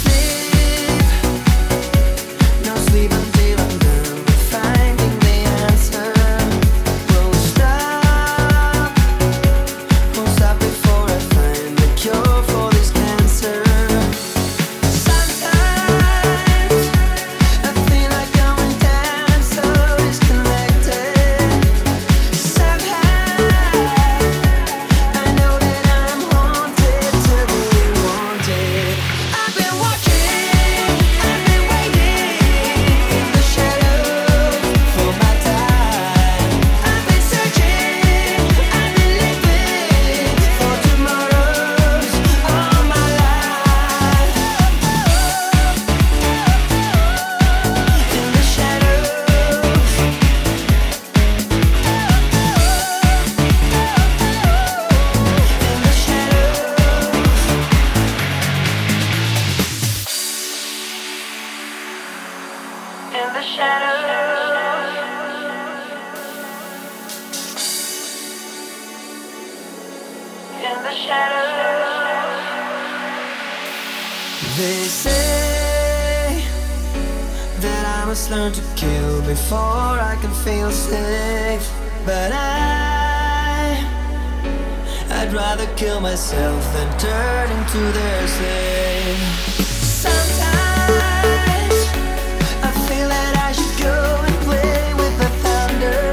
They say that I must learn to kill before I can feel safe. But I'd rather kill myself than turn into their slave. Sometimes I feel that I should go and play with the thunder.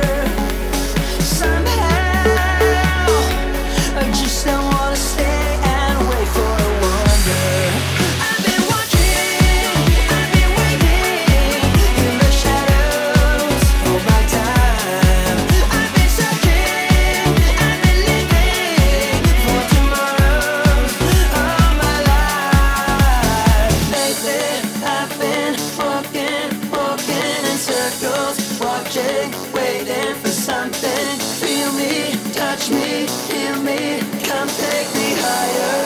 Somehow I just don't wanna stay and wait for a wonder. I've been watching, I've been waiting in the shadows for my time. I've been searching, I've been living for tomorrows of my life. Lately I've been walking in circles, watching, waiting for something. Feel me, touch me, heal me, come take me higher.